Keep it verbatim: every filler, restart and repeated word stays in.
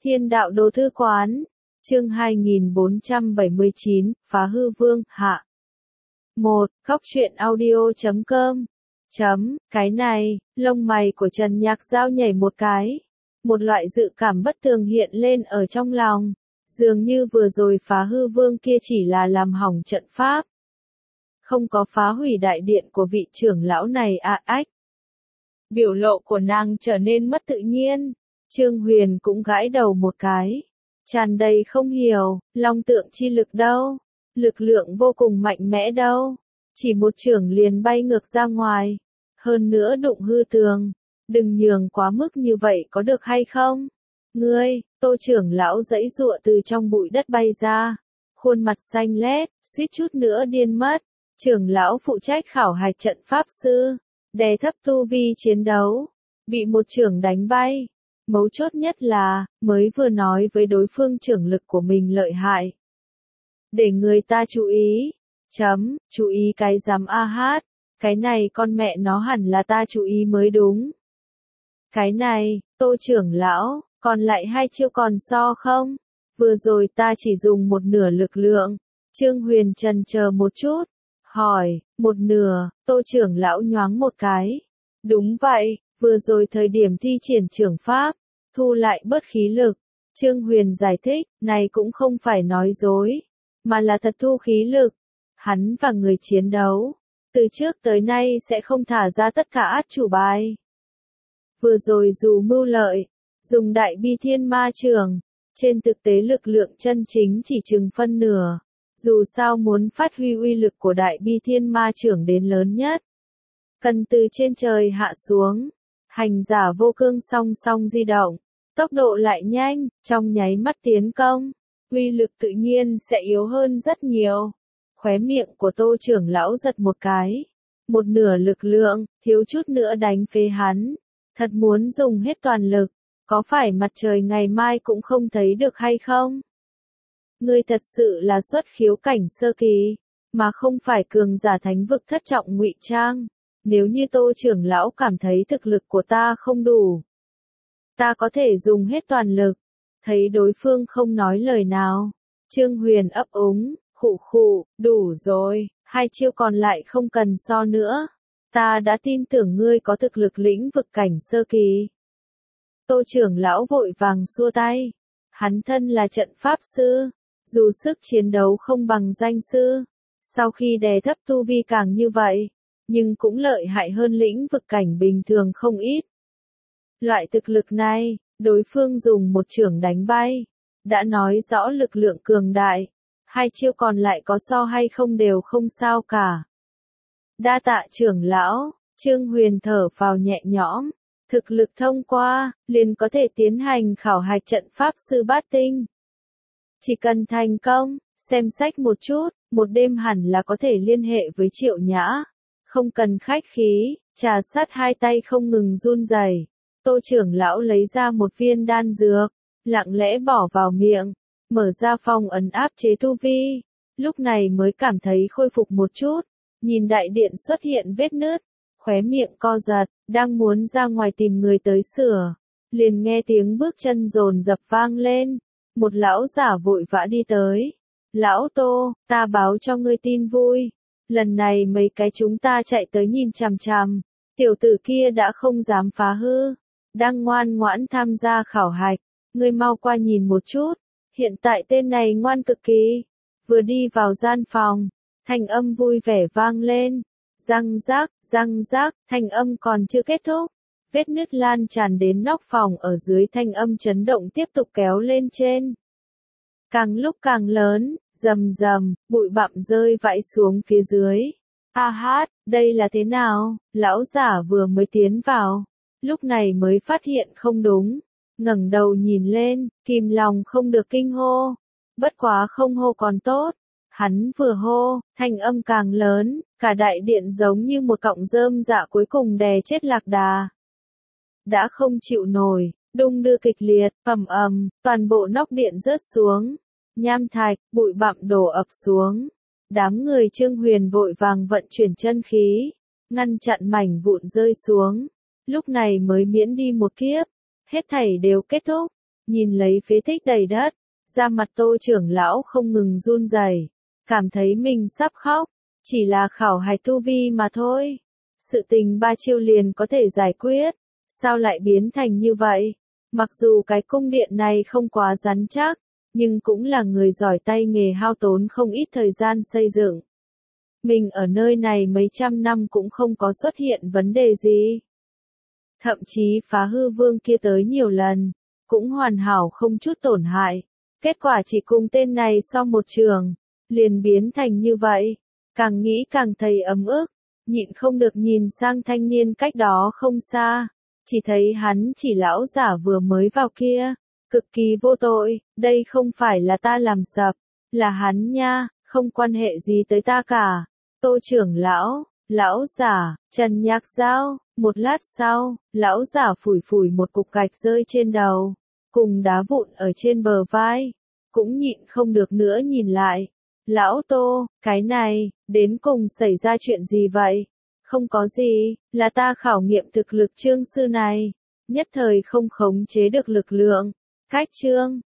Thiên đạo đồ thư quán, chương hai nghìn bốn trăm bảy mươi chín, phá hư vương, hạ. một. Góc truyện audio chấm com. Chấm, cái này, lông mày của Trần Nhạc Giao nhảy một cái. Một loại dự cảm bất tường hiện lên ở trong lòng. Dường như vừa rồi phá hư vương kia chỉ là làm hỏng trận pháp. Không có phá hủy đại điện của vị trưởng lão này à ách. Biểu lộ của nàng trở nên mất tự nhiên. Trương Huyền cũng gãi đầu một cái. Tràn đầy không hiểu, long tượng chi lực đâu. Lực lượng vô cùng mạnh mẽ đâu. Chỉ một chưởng liền bay ngược ra ngoài. Hơn nữa đụng hư tường. Đừng nhường quá mức như vậy có được hay không? Ngươi, Tô trưởng lão giãy giụa từ trong bụi đất bay ra. Khuôn mặt xanh lét, suýt chút nữa điên mất. Trưởng lão phụ trách khảo hạch trận pháp sư. Đè thấp tu vi chiến đấu. Bị một chưởng đánh bay. Mấu chốt nhất là, mới vừa nói với đối phương trưởng lực của mình lợi hại. Để người ta chú ý. Chấm, chú ý cái giám a hát. Cái này con mẹ nó hẳn là ta chú ý mới đúng. Cái này, Tô trưởng lão, còn lại hai chiêu còn so không? Vừa rồi ta chỉ dùng một nửa lực lượng. Trương Huyền chần chờ một chút. Hỏi, một nửa, Tô trưởng lão nhoáng một cái. Đúng vậy, vừa rồi thời điểm thi triển trưởng pháp, thu lại bớt khí lực. Trương Huyền giải thích, này cũng không phải nói dối, mà là thật thu khí lực. Hắn và người chiến đấu, từ trước tới nay sẽ không thả ra tất cả át chủ bài. Vừa rồi dù mưu lợi, dùng đại bi thiên ma trường, trên thực tế lực lượng chân chính chỉ chừng phân nửa. Dù sao muốn phát huy uy lực của đại bi thiên ma trưởng đến lớn nhất, cần từ trên trời hạ xuống. Hành giả vô cương song song di động, tốc độ lại nhanh, trong nháy mắt tiến công, uy lực tự nhiên sẽ yếu hơn rất nhiều. Khóe miệng của Tô trưởng lão giật một cái. Một nửa lực lượng, thiếu chút nữa đánh phế hắn. Thật muốn dùng hết toàn lực, có phải mặt trời ngày mai cũng không thấy được hay không? Ngươi thật sự là xuất khiếu cảnh sơ kỳ, mà không phải cường giả thánh vực thất trọng ngụy trang. Nếu như Tô trưởng lão cảm thấy thực lực của ta không đủ, ta có thể dùng hết toàn lực. Thấy đối phương không nói lời nào, Trương Huyền ấp úng, khụ khụ, đủ rồi, hai chiêu còn lại không cần so nữa. Ta đã tin tưởng ngươi có thực lực lĩnh vực cảnh sơ kỳ. Tô trưởng lão vội vàng xua tay. Hắn thân là trận pháp sư, dù sức chiến đấu không bằng danh sư, sau khi đè thấp tu vi càng như vậy, nhưng cũng lợi hại hơn lĩnh vực cảnh bình thường không ít. Loại thực lực này, đối phương dùng một chưởng đánh bay, đã nói rõ lực lượng cường đại. Hai chiêu còn lại có so hay không đều không sao cả. Đa tạ trưởng lão, Trương Huyền thở phào nhẹ nhõm. Thực lực thông qua, liền có thể tiến hành khảo hạch trận pháp sư bát tinh. Chỉ cần thành công, xem sách một chút, một đêm hẳn là có thể liên hệ với Triệu Nhã. Không cần khách khí, trà sát hai tay không ngừng run rẩy. Tô trưởng lão lấy ra một viên đan dược, lặng lẽ bỏ vào miệng, mở ra phong ấn áp chế tu vi. Lúc này mới cảm thấy khôi phục một chút, nhìn đại điện xuất hiện vết nứt, khóe miệng co giật, đang muốn ra ngoài tìm người tới sửa. Liền nghe tiếng bước chân dồn dập vang lên, một lão giả vội vã đi tới. Lão Tô, ta báo cho ngươi tin vui. Lần này mấy cái chúng ta chạy tới nhìn chằm chằm, tiểu tử kia đã không dám phá hư, đang ngoan ngoãn tham gia khảo hạch. Ngươi mau qua nhìn một chút, hiện tại tên này ngoan cực kỳ. Vừa đi vào gian phòng, thanh âm vui vẻ vang lên. Răng rác, răng rác, thanh âm còn chưa kết thúc. Vết nứt lan tràn đến nóc phòng ở dưới, thanh âm chấn động tiếp tục kéo lên trên. Càng lúc càng lớn, rầm rầm, bụi bặm rơi vãi xuống phía dưới. A hát, đây là thế nào? Lão giả vừa mới tiến vào, lúc này mới phát hiện không đúng. Ngẩng đầu nhìn lên, kìm lòng không được kinh hô. Bất quá không hô còn tốt. Hắn vừa hô, thanh âm càng lớn, cả đại điện giống như một cọng rơm rạ cuối cùng đè chết lạc đà. Đã không chịu nổi, đung đưa kịch liệt, ầm ầm, toàn bộ nóc điện rớt xuống. Nham thạch, bụi bặm đổ ập xuống. Đám người Trương Huyền vội vàng vận chuyển chân khí, ngăn chặn mảnh vụn rơi xuống. Lúc này mới miễn đi một kiếp, hết thảy đều kết thúc. Nhìn lấy phế tích đầy đất, da mặt Tô trưởng lão không ngừng run rẩy, cảm thấy mình sắp khóc, chỉ là khảo hạch tu vi mà thôi. Sự tình ba chiêu liền có thể giải quyết, sao lại biến thành như vậy? Mặc dù cái cung điện này không quá rắn chắc, nhưng cũng là người giỏi tay nghề hao tốn không ít thời gian xây dựng. Mình ở nơi này mấy trăm năm cũng không có xuất hiện vấn đề gì. Thậm chí phá hư vương kia tới nhiều lần, cũng hoàn hảo không chút tổn hại. Kết quả chỉ cùng tên này sau một trường, liền biến thành như vậy. Càng nghĩ càng thấy ấm ức, nhịn không được nhìn sang thanh niên cách đó không xa. Chỉ thấy hắn chỉ lão giả vừa mới vào kia, cực kỳ vô tội, đây không phải là ta làm sập, là hắn nha, không quan hệ gì tới ta cả. Tô trưởng lão, lão giả, Trần Nhạc Giao, một lát sau, lão giả phủi phủi một cục gạch rơi trên đầu, cùng đá vụn ở trên bờ vai, cũng nhịn không được nữa nhìn lại. Lão Tô, cái này, đến cùng xảy ra chuyện gì vậy? Không có gì, là ta khảo nghiệm thực lực trương sư này, nhất thời không khống chế được lực lượng. Cách trương,